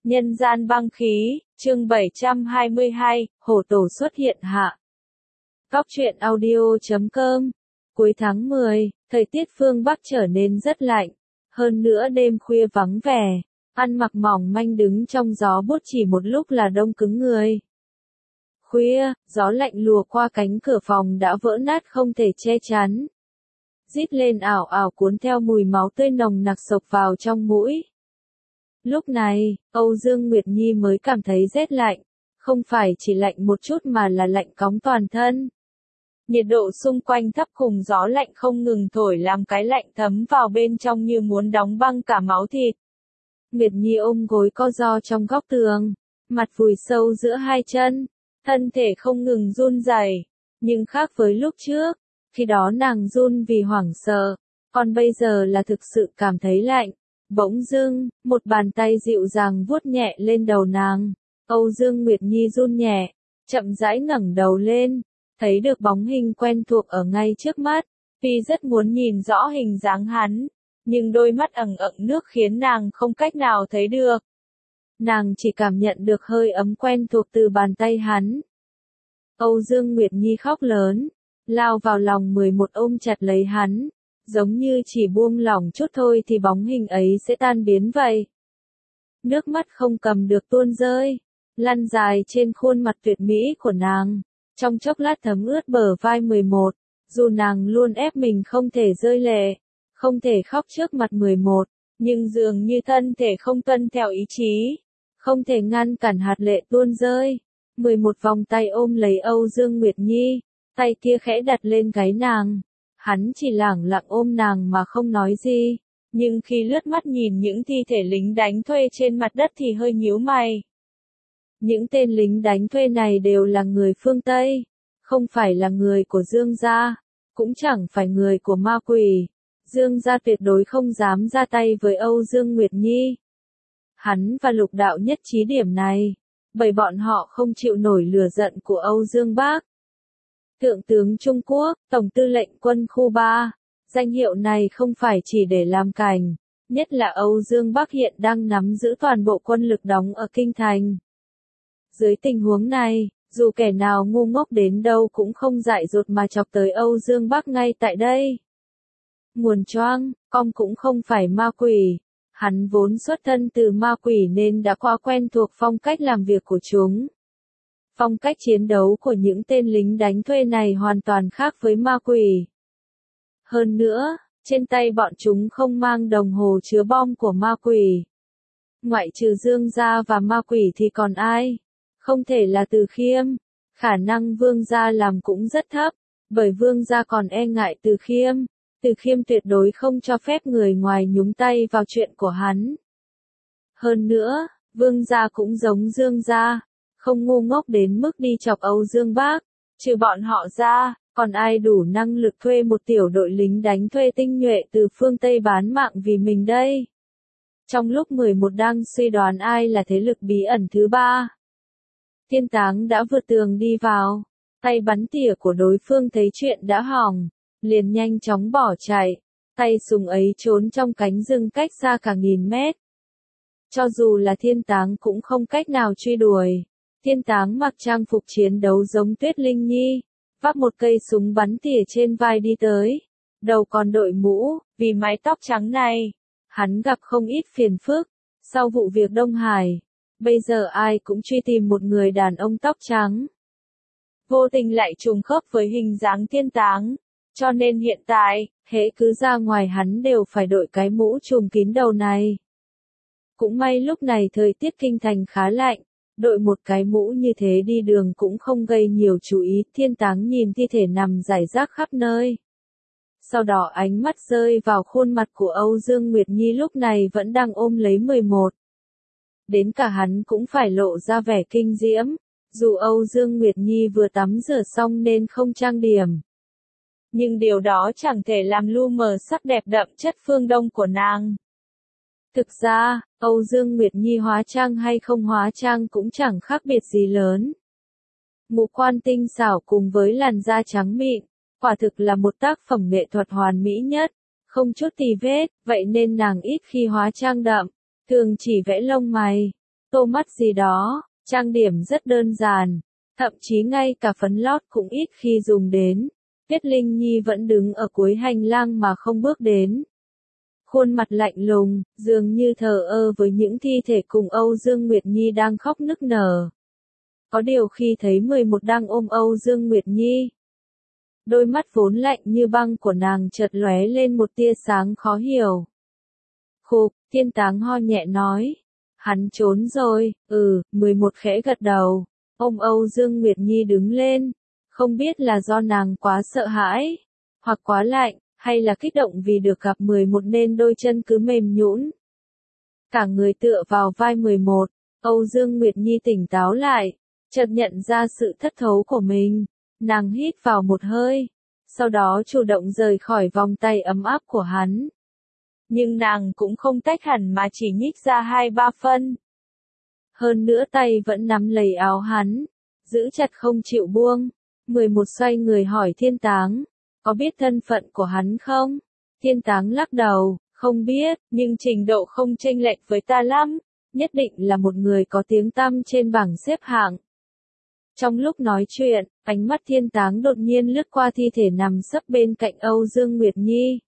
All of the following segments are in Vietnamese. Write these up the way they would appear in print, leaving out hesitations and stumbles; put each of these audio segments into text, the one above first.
Nhân gian băng khí, chương 722, hổ tổ xuất hiện hạ. Cóc truyện audio.com. Cuối tháng 10, thời tiết phương Bắc trở nên rất lạnh. Hơn nữa đêm khuya vắng vẻ, ăn mặc mỏng manh đứng trong gió buốt chỉ một lúc là đông cứng người. Khuya, gió lạnh lùa qua cánh cửa phòng đã vỡ nát không thể che chắn. Rít lên ảo ảo cuốn theo mùi máu tươi nồng nặc xộc vào trong mũi. Lúc này, Âu Dương Nguyệt Nhi mới cảm thấy rét lạnh, không phải chỉ lạnh một chút mà là lạnh cóng toàn thân. Nhiệt độ xung quanh thấp cùng gió lạnh không ngừng thổi làm cái lạnh thấm vào bên trong như muốn đóng băng cả máu thịt. Nguyệt Nhi ôm gối co ro trong góc tường, mặt vùi sâu giữa hai chân, thân thể không ngừng run rẩy, nhưng khác với lúc trước, khi đó nàng run vì hoảng sợ, còn bây giờ là thực sự cảm thấy lạnh. Bỗng dưng, một bàn tay dịu dàng vuốt nhẹ lên đầu nàng. Âu Dương Nguyệt Nhi run nhẹ, chậm rãi ngẩng đầu lên, thấy được bóng hình quen thuộc ở ngay trước mắt. Tuy rất muốn nhìn rõ hình dáng hắn, nhưng đôi mắt ẩn ẩn nước khiến nàng không cách nào thấy được. Nàng chỉ cảm nhận được hơi ấm quen thuộc từ bàn tay hắn. Âu Dương Nguyệt Nhi khóc lớn, lao vào lòng 11 ôm chặt lấy hắn. Giống như chỉ buông lỏng chút thôi thì bóng hình ấy sẽ tan biến vậy. Nước mắt không cầm được tuôn rơi, lăn dài trên khuôn mặt tuyệt mỹ của nàng, trong chốc lát thấm ướt bờ vai 11, dù nàng luôn ép mình không thể rơi lệ, không thể khóc trước mặt 11, nhưng dường như thân thể không tuân theo ý chí, không thể ngăn cản hạt lệ tuôn rơi. 11 vòng tay ôm lấy Âu Dương Nguyệt Nhi, tay kia khẽ đặt lên gáy nàng. Hắn chỉ lẳng lặng ôm nàng mà không nói gì, nhưng khi lướt mắt nhìn những thi thể lính đánh thuê trên mặt đất thì hơi nhíu mày. Những tên lính đánh thuê này đều là người phương Tây, không phải là người của Dương gia, cũng chẳng phải người của ma quỷ. Dương gia tuyệt đối không dám ra tay với Âu Dương Nguyệt Nhi. Hắn và Lục Đạo nhất trí điểm này, bởi bọn họ không chịu nổi lửa giận của Âu Dương Bác. Thượng tướng Trung Quốc, Tổng tư lệnh quân khu 3, danh hiệu này không phải chỉ để làm cảnh, nhất là Âu Dương Bắc hiện đang nắm giữ toàn bộ quân lực đóng ở Kinh Thành. Dưới tình huống này, dù kẻ nào ngu ngốc đến đâu cũng không dại dột mà chọc tới Âu Dương Bắc ngay tại đây. Nguồn choang, con cũng không phải ma quỷ, hắn vốn xuất thân từ ma quỷ nên đã quá quen thuộc phong cách làm việc của chúng. Phong cách chiến đấu của những tên lính đánh thuê này hoàn toàn khác với ma quỷ. Hơn nữa, trên tay bọn chúng không mang đồng hồ chứa bom của ma quỷ. Ngoại trừ Dương gia và ma quỷ thì còn ai? Không thể là Từ Khiêm. Khả năng Vương gia làm cũng rất thấp, bởi Vương gia còn e ngại Từ Khiêm. Từ Khiêm tuyệt đối không cho phép người ngoài nhúng tay vào chuyện của hắn. Hơn nữa, Vương gia cũng giống Dương gia, không ngu ngốc đến mức đi chọc Âu Dương Bác, trừ bọn họ ra, còn ai đủ năng lực thuê một tiểu đội lính đánh thuê tinh nhuệ từ phương Tây bán mạng vì mình đây. Trong lúc 11 đang suy đoán ai là thế lực bí ẩn thứ ba, Thiên Táng đã vượt tường đi vào, tay bắn tỉa của đối phương thấy chuyện đã hỏng, liền nhanh chóng bỏ chạy, tay súng ấy trốn trong cánh rừng cách xa cả 1000 mét. Cho dù là Thiên Táng cũng không cách nào truy đuổi. Thiên Táng mặc trang phục chiến đấu giống Tuyết Linh Nhi, vác một cây súng bắn tỉa trên vai đi tới, đầu còn đội mũ, vì mái tóc trắng này, hắn gặp không ít phiền phức. Sau vụ việc Đông Hải, bây giờ ai cũng truy tìm một người đàn ông tóc trắng. Vô tình lại trùng khớp với hình dáng Thiên Táng, cho nên hiện tại, hễ cứ ra ngoài hắn đều phải đội cái mũ trùm kín đầu này. Cũng may lúc này thời tiết Kinh Thành khá lạnh. Đội một cái mũ như thế đi đường cũng không gây nhiều chú ý. Thiên Táng nhìn thi thể nằm rải rác khắp nơi. Sau đó ánh mắt rơi vào khuôn mặt của Âu Dương Nguyệt Nhi lúc này vẫn đang ôm lấy 11. Đến cả hắn cũng phải lộ ra vẻ kinh diễm, dù Âu Dương Nguyệt Nhi vừa tắm rửa xong nên không trang điểm. Nhưng điều đó chẳng thể làm lu mờ sắc đẹp đậm chất phương Đông của nàng. Thực ra, Âu Dương Nguyệt Nhi hóa trang hay không hóa trang cũng chẳng khác biệt gì lớn. Ngũ quan tinh xảo cùng với làn da trắng mịn, quả thực là một tác phẩm nghệ thuật hoàn mỹ nhất, không chút tì vết, vậy nên nàng ít khi hóa trang đậm, thường chỉ vẽ lông mày, tô mắt gì đó, trang điểm rất đơn giản, thậm chí ngay cả phấn lót cũng ít khi dùng đến. Tuyết Linh Nhi vẫn đứng ở cuối hành lang mà không bước đến. Khuôn mặt lạnh lùng, dường như thờ ơ với những thi thể cùng Âu Dương Nguyệt Nhi đang khóc nức nở. Có điều khi thấy 11 đang ôm Âu Dương Nguyệt Nhi, đôi mắt vốn lạnh như băng của nàng chợt lóe lên một tia sáng khó hiểu. Khục, Thiên Táng ho nhẹ nói. Hắn trốn rồi, 11 khẽ gật đầu. Ôm Âu Dương Nguyệt Nhi đứng lên. Không biết là do nàng quá sợ hãi, hoặc quá lạnh, hay là kích động vì được gặp 11 nên đôi chân cứ mềm nhũn. Cả người tựa vào vai 11, Âu Dương Nguyệt Nhi tỉnh táo lại, chợt nhận ra sự thất thố của mình. Nàng hít vào một hơi, sau đó chủ động rời khỏi vòng tay ấm áp của hắn. Nhưng nàng cũng không tách hẳn mà chỉ nhích ra 2-3 phân. Hơn nữa tay vẫn nắm lấy áo hắn, giữ chặt không chịu buông. 11 xoay người hỏi Thiên Táng, có biết thân phận của hắn không? Thiên Táng lắc đầu, không biết, nhưng trình độ không chênh lệch với ta lắm, nhất định là một người có tiếng tăm trên bảng xếp hạng. Trong lúc nói chuyện, ánh mắt Thiên Táng đột nhiên lướt qua thi thể nằm sấp bên cạnh Âu Dương Nguyệt Nhi.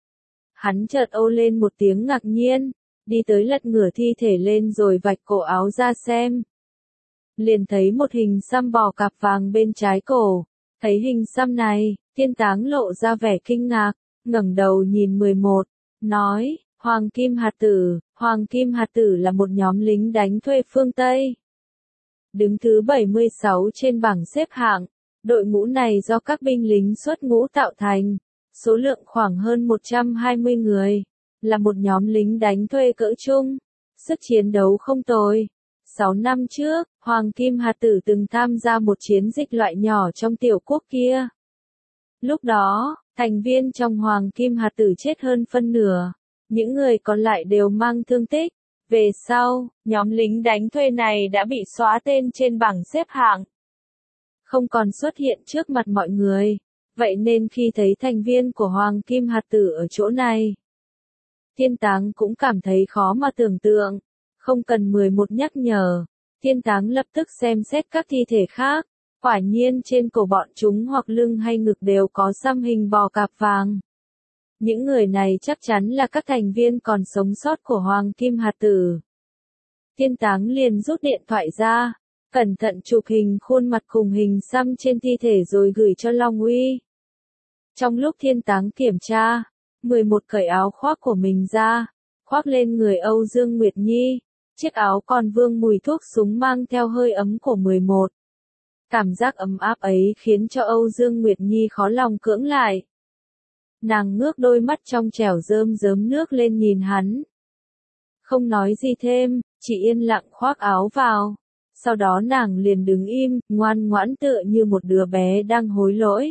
Hắn chợt ồ lên một tiếng ngạc nhiên, đi tới lật ngửa thi thể lên rồi vạch cổ áo ra xem. Liền thấy một hình xăm bò cạp vàng bên trái cổ. Thấy hình xăm này, Thiên Táng lộ ra vẻ kinh ngạc, ngẩng đầu nhìn 11, nói, Hoàng Kim Hạt Tử. Hoàng Kim Hạt Tử là một nhóm lính đánh thuê phương Tây, đứng thứ 76 trên bảng xếp hạng. Đội ngũ này do các binh lính xuất ngũ tạo thành, số lượng khoảng hơn 120 người, là một nhóm lính đánh thuê cỡ trung, sức chiến đấu không tồi. 6 năm trước, Hoàng Kim Hạt Tử từng tham gia một chiến dịch loại nhỏ trong tiểu quốc kia. Lúc đó, thành viên trong Hoàng Kim Hạt Tử chết hơn phân nửa, những người còn lại đều mang thương tích. Về sau, nhóm lính đánh thuê này đã bị xóa tên trên bảng xếp hạng, không còn xuất hiện trước mặt mọi người. Vậy nên khi thấy thành viên của Hoàng Kim Hạt Tử ở chỗ này, Thiên Táng cũng cảm thấy khó mà tưởng tượng. Không cần 11 nhắc nhở, Thiên Táng lập tức xem xét các thi thể khác. Quả nhiên trên cổ bọn chúng hoặc lưng hay ngực đều có xăm hình bò cạp vàng. Những người này chắc chắn là các thành viên còn sống sót của Hoàng Kim Hạt Tử. Thiên Táng liền rút điện thoại ra, cẩn thận chụp hình khuôn mặt cùng hình xăm trên thi thể rồi gửi cho Long Uy. Trong lúc Thiên Táng kiểm tra, 11 cởi áo khoác của mình ra, khoác lên người Âu Dương Nguyệt Nhi. Chiếc áo còn vương mùi thuốc súng mang theo hơi ấm của 11. Cảm giác ấm áp ấy khiến cho Âu Dương Nguyệt Nhi khó lòng cưỡng lại. Nàng ngước đôi mắt trong trẻo rơm rớm nước lên nhìn hắn. Không nói gì thêm, chỉ yên lặng khoác áo vào. Sau đó nàng liền đứng im, ngoan ngoãn tựa như một đứa bé đang hối lỗi.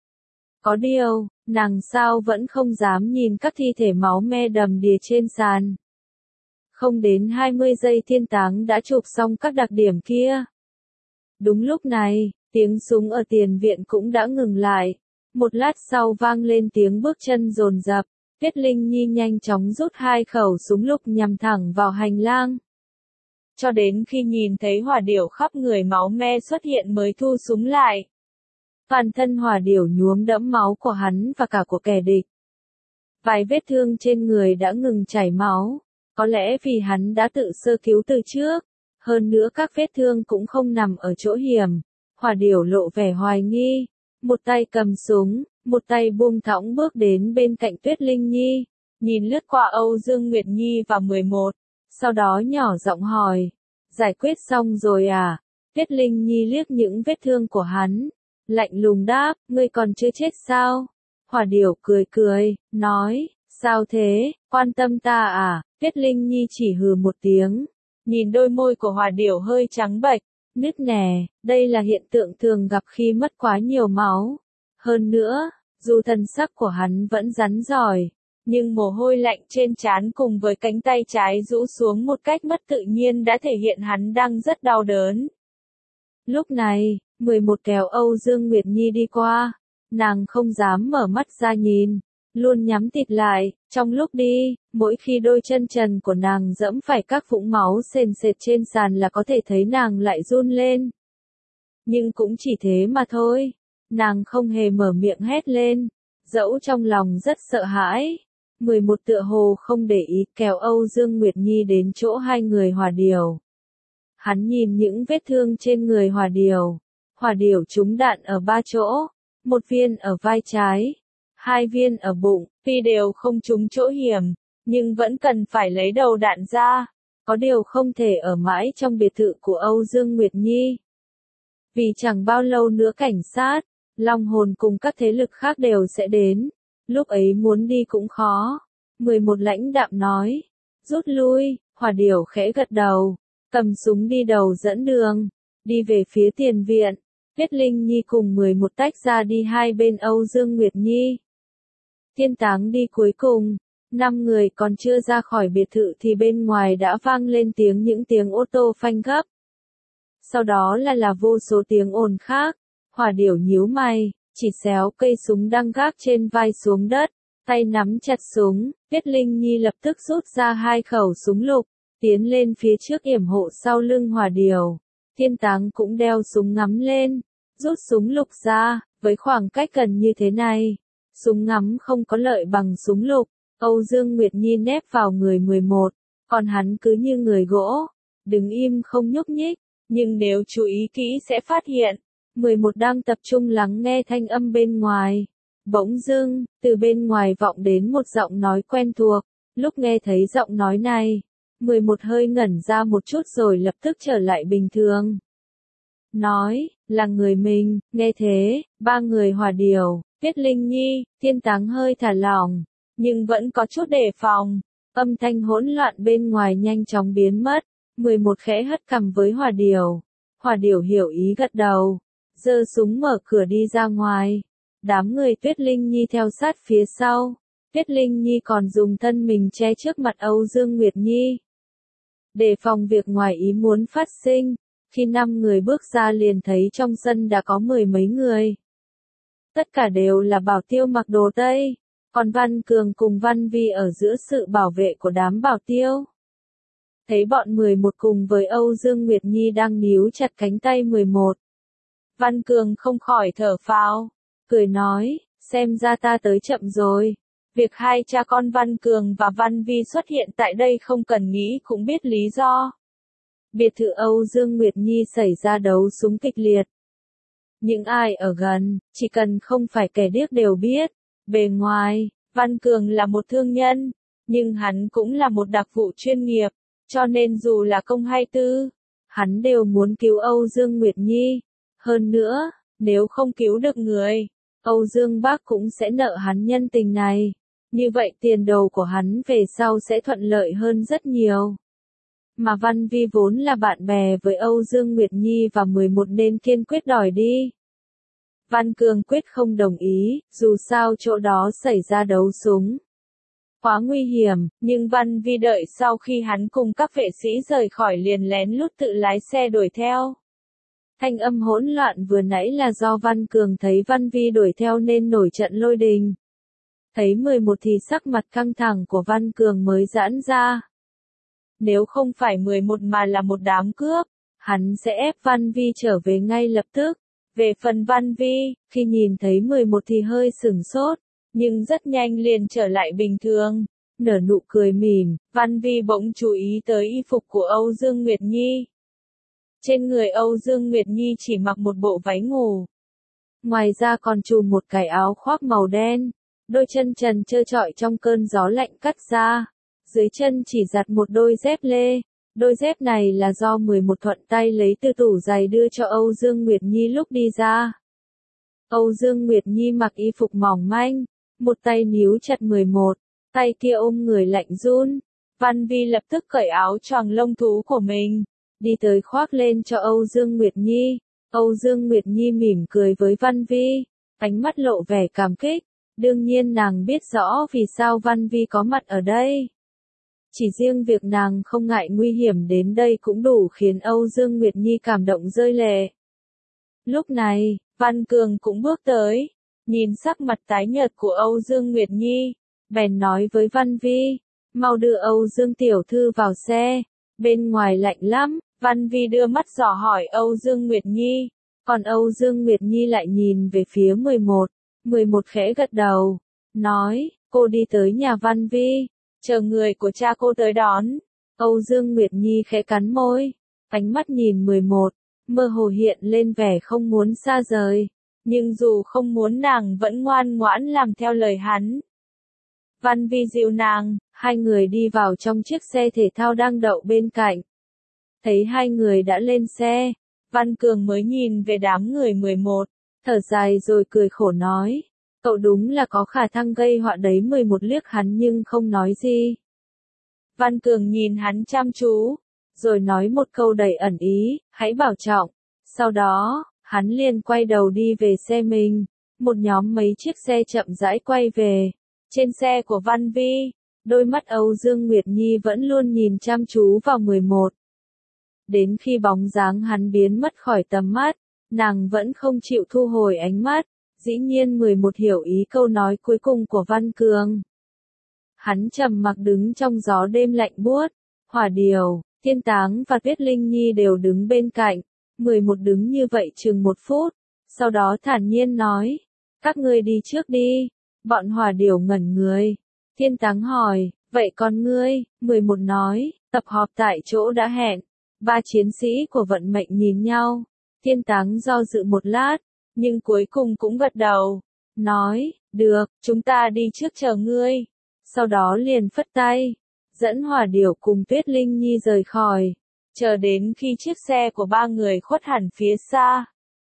Có điều, nàng sao vẫn không dám nhìn các thi thể máu me đầm đìa trên sàn. Không đến 20 giây Thiên Táng đã chụp xong các đặc điểm kia. Đúng lúc này, tiếng súng ở tiền viện cũng đã ngừng lại. Một lát sau vang lên tiếng bước chân dồn dập. Tuyết Linh Nhi nhanh chóng rút 2 khẩu súng lục nhằm thẳng vào hành lang. Cho đến khi nhìn thấy hỏa điểu khắp người máu me xuất hiện mới thu súng lại. Toàn thân hỏa điểu nhuốm đẫm máu của hắn và cả của kẻ địch. Vài vết thương trên người đã ngừng chảy máu. Có lẽ vì hắn đã tự sơ cứu từ trước. Hơn nữa các vết thương cũng không nằm ở chỗ hiểm. Hỏa điểu lộ vẻ hoài nghi. Một tay cầm súng, một tay buông thõng bước đến bên cạnh Tuyết Linh Nhi. Nhìn lướt qua Âu Dương Nguyệt Nhi và 11. Sau đó nhỏ giọng hỏi. Giải quyết xong rồi à? Tuyết Linh Nhi liếc những vết thương của hắn. Lạnh lùng đáp, ngươi còn chưa chết sao? Hỏa điểu cười cười, nói, sao thế, quan tâm ta à? Tuyết Linh Nhi chỉ hừ một tiếng. Nhìn đôi môi của hỏa điểu hơi trắng bệch, nứt nẻ, đây là hiện tượng thường gặp khi mất quá nhiều máu. Hơn nữa, dù thần sắc của hắn vẫn rắn rỏi, nhưng mồ hôi lạnh trên trán cùng với cánh tay trái rũ xuống một cách mất tự nhiên đã thể hiện hắn đang rất đau đớn. Lúc này, 11 kéo Âu Dương Nguyệt Nhi đi qua, nàng không dám mở mắt ra nhìn, luôn nhắm tịt lại, Trong lúc đi, mỗi khi đôi chân trần của nàng dẫm phải các vũng máu sền sệt trên sàn là có thể thấy nàng lại run lên. Nhưng cũng chỉ thế mà thôi, nàng không hề mở miệng hét lên, dẫu trong lòng rất sợ hãi. 11 tựa hồ không để ý kéo Âu Dương Nguyệt Nhi đến chỗ hai người Hòa Điểu. Hắn nhìn những vết thương trên người Hòa Điểu. Hòa Điểu trúng đạn ở 3 chỗ, 1 viên ở vai trái, 2 viên ở bụng, tuy đều không trúng chỗ hiểm, nhưng vẫn cần phải lấy đầu đạn ra. Có điều không thể ở mãi trong biệt thự của Âu Dương Nguyệt Nhi. Vì chẳng bao lâu nữa cảnh sát, Long Hồn cùng các thế lực khác đều sẽ đến. Lúc ấy muốn đi cũng khó. 11 lãnh đạm nói. Rút lui, Hòa Điểu khẽ gật đầu. Cầm súng đi đầu dẫn đường. Đi về phía tiền viện. Tuyết Linh Nhi cùng 11 tách ra đi hai bên Âu Dương Nguyệt Nhi. Thiên Táng đi cuối cùng. 5 người còn chưa ra khỏi biệt thự thì bên ngoài đã vang lên những tiếng ô tô phanh gấp. Sau đó là vô số tiếng ồn khác. Hòa Điểu nhíu mày, chỉ xéo cây súng đang gác trên vai xuống đất, tay nắm chặt súng. Tuyết Linh Nhi lập tức rút ra 2 khẩu súng lục, tiến lên phía trước yểm hộ sau lưng Hòa Điểu. Thiên Táng cũng đeo súng ngắm lên, rút súng lục ra, với khoảng cách gần như thế này. Súng ngắm không có lợi bằng súng lục. Âu Dương Nguyệt Nhi nép vào người 11, còn hắn cứ như người gỗ, đứng im không nhúc nhích, nhưng nếu chú ý kỹ sẽ phát hiện. 11 đang tập trung lắng nghe thanh âm bên ngoài. Bỗng dưng, từ bên ngoài vọng đến một giọng nói quen thuộc. Lúc nghe thấy giọng nói này, 11 hơi ngẩn ra một chút rồi lập tức trở lại bình thường. Nói, là người mình, nghe thế, 3 người Hòa Điểu, Tuyết Linh Nhi, Thiên Táng hơi thả lỏng, nhưng vẫn có chút đề phòng. Âm thanh hỗn loạn bên ngoài nhanh chóng biến mất. 11 khẽ hất cằm với Hòa Điểu. Hòa Điểu hiểu ý gật đầu, giơ súng mở cửa đi ra ngoài. Đám người Tuyết Linh Nhi theo sát phía sau. Tuyết Linh Nhi còn dùng thân mình che trước mặt Âu Dương Nguyệt Nhi. Đề phòng việc ngoài ý muốn phát sinh, khi 5 người bước ra liền thấy trong sân đã có 10 mấy người. Tất cả đều là Bảo Tiêu mặc đồ Tây, còn Văn Cường cùng Văn Vi ở giữa sự bảo vệ của đám Bảo Tiêu. Thấy bọn 11 cùng với Âu Dương Nguyệt Nhi đang níu chặt cánh tay 11. Văn Cường không khỏi thở phào, cười nói, xem ra ta tới chậm rồi. Việc hai cha con Văn Cường và Văn Vi xuất hiện tại đây không cần nghĩ cũng biết lý do. Biệt thự Âu Dương Nguyệt Nhi xảy ra đấu súng kịch liệt. Những ai ở gần, chỉ cần không phải kẻ điếc đều biết. Bề ngoài, Văn Cường là một thương nhân, nhưng hắn cũng là một đặc vụ chuyên nghiệp, cho nên dù là công hay tư, hắn đều muốn cứu Âu Dương Nguyệt Nhi. Hơn nữa, nếu không cứu được người, Âu Dương Bác cũng sẽ nợ hắn nhân tình này. Như vậy tiền đồ của hắn về sau sẽ thuận lợi hơn rất nhiều. Mà Văn Vi vốn là bạn bè với Âu Dương Nguyệt Nhi và 11 nên kiên quyết đòi đi. Văn Cường quyết không đồng ý, dù sao chỗ đó xảy ra đấu súng. Quá nguy hiểm, nhưng Văn Vi đợi sau khi hắn cùng các vệ sĩ rời khỏi liền lén lút tự lái xe đuổi theo. Thanh âm hỗn loạn vừa nãy là do Văn Cường thấy Văn Vi đuổi theo nên nổi trận lôi đình. Thấy 11 thì sắc mặt căng thẳng của Văn Cường mới giãn ra. Nếu không phải 11 mà là một đám cướp, hắn sẽ ép Văn Vi trở về ngay lập tức. Về phần Văn Vi, khi nhìn thấy 11 thì hơi sửng sốt, nhưng rất nhanh liền trở lại bình thường. Nở nụ cười mỉm, Văn Vi bỗng chú ý tới y phục của Âu Dương Nguyệt Nhi. Trên người Âu Dương Nguyệt Nhi chỉ mặc một bộ váy ngủ. Ngoài ra còn trùm một cái áo khoác màu đen, đôi chân trần trơ trọi trong cơn gió lạnh cắt ra. Dưới chân chỉ giặt một đôi dép lê. Đôi dép này là do 11 thuận tay lấy từ tủ giày đưa cho Âu Dương Nguyệt Nhi lúc đi ra. Âu Dương Nguyệt Nhi mặc y phục mỏng manh, một tay níu chặt 11, tay kia ôm người lạnh run. Văn Vi lập tức cởi áo choàng lông thú của mình, đi tới khoác lên cho Âu Dương Nguyệt Nhi. Âu Dương Nguyệt Nhi mỉm cười với Văn Vi, ánh mắt lộ vẻ cảm kích. Đương nhiên nàng biết rõ vì sao Văn Vi có mặt ở đây. Chỉ riêng việc nàng không ngại nguy hiểm đến đây cũng đủ khiến Âu Dương Nguyệt Nhi cảm động rơi lệ. Lúc này, Văn Cường cũng bước tới, nhìn sắc mặt tái nhợt của Âu Dương Nguyệt Nhi, bèn nói với Văn Vi, mau đưa Âu Dương tiểu thư vào xe, bên ngoài lạnh lắm. Văn Vi đưa mắt dò hỏi Âu Dương Nguyệt Nhi, còn Âu Dương Nguyệt Nhi lại nhìn về phía 11. 11 khẽ gật đầu, nói, cô đi tới nhà Văn Vi, chờ người của cha cô tới đón. Âu Dương Nguyệt Nhi khẽ cắn môi, ánh mắt nhìn 11, mơ hồ hiện lên vẻ không muốn xa rời, nhưng dù không muốn nàng vẫn ngoan ngoãn làm theo lời hắn. Văn Vi dịu nàng, hai người đi vào trong chiếc xe thể thao đang đậu bên cạnh. Thấy hai người đã lên xe, Văn Cường mới nhìn về đám người 11, thở dài rồi cười khổ nói, cậu đúng là có khả năng gây họa đấy. 11 liếc hắn nhưng không nói gì. Văn Cường nhìn hắn chăm chú, rồi nói một câu đầy ẩn ý, hãy bảo trọng. Sau đó, hắn liền quay đầu đi về xe mình, một nhóm mấy chiếc xe chậm rãi quay về. Trên xe của Văn Vi, đôi mắt Âu Dương Nguyệt Nhi vẫn luôn nhìn chăm chú vào 11. Đến khi bóng dáng hắn biến mất khỏi tầm mắt, nàng vẫn không chịu thu hồi ánh mắt. Dĩ nhiên 11 hiểu ý câu nói cuối cùng của Văn Cường. Hắn trầm mặc đứng trong gió đêm lạnh buốt. Hỏa Điều, Thiên Táng và Tuyết Linh Nhi đều đứng bên cạnh. 11 đứng như vậy chừng 1 phút, sau đó thản nhiên nói, các ngươi đi trước đi. Bọn Hỏa Điều ngẩn người. Thiên Táng hỏi, vậy còn ngươi? 11 nói, tập họp tại chỗ đã hẹn. Ba chiến sĩ của vận mệnh nhìn nhau. Thiên Táng do dự một lát, nhưng cuối cùng cũng gật đầu, nói, được, chúng ta đi trước chờ ngươi. Sau đó liền phất tay, dẫn Hỏa Điểu cùng Tuyết Linh Nhi rời khỏi, chờ đến khi chiếc xe của ba người khuất hẳn phía xa.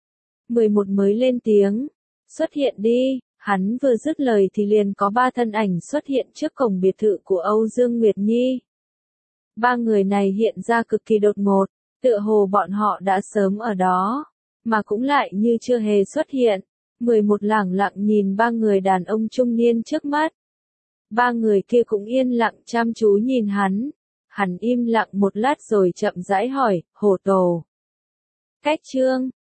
11 mới lên tiếng, xuất hiện đi. Hắn vừa dứt lời thì liền có ba thân ảnh xuất hiện trước cổng biệt thự của Âu Dương Nguyệt Nhi. Ba người này hiện ra cực kỳ đột ngột, tựa hồ bọn họ đã sớm ở đó, mà cũng lại như chưa hề xuất hiện. 11 lẳng lặng nhìn ba người đàn ông trung niên trước mắt. Ba người kia cũng yên lặng chăm chú nhìn hắn. Hắn im lặng một lát rồi chậm rãi hỏi, Hổ Tổ. Cách chương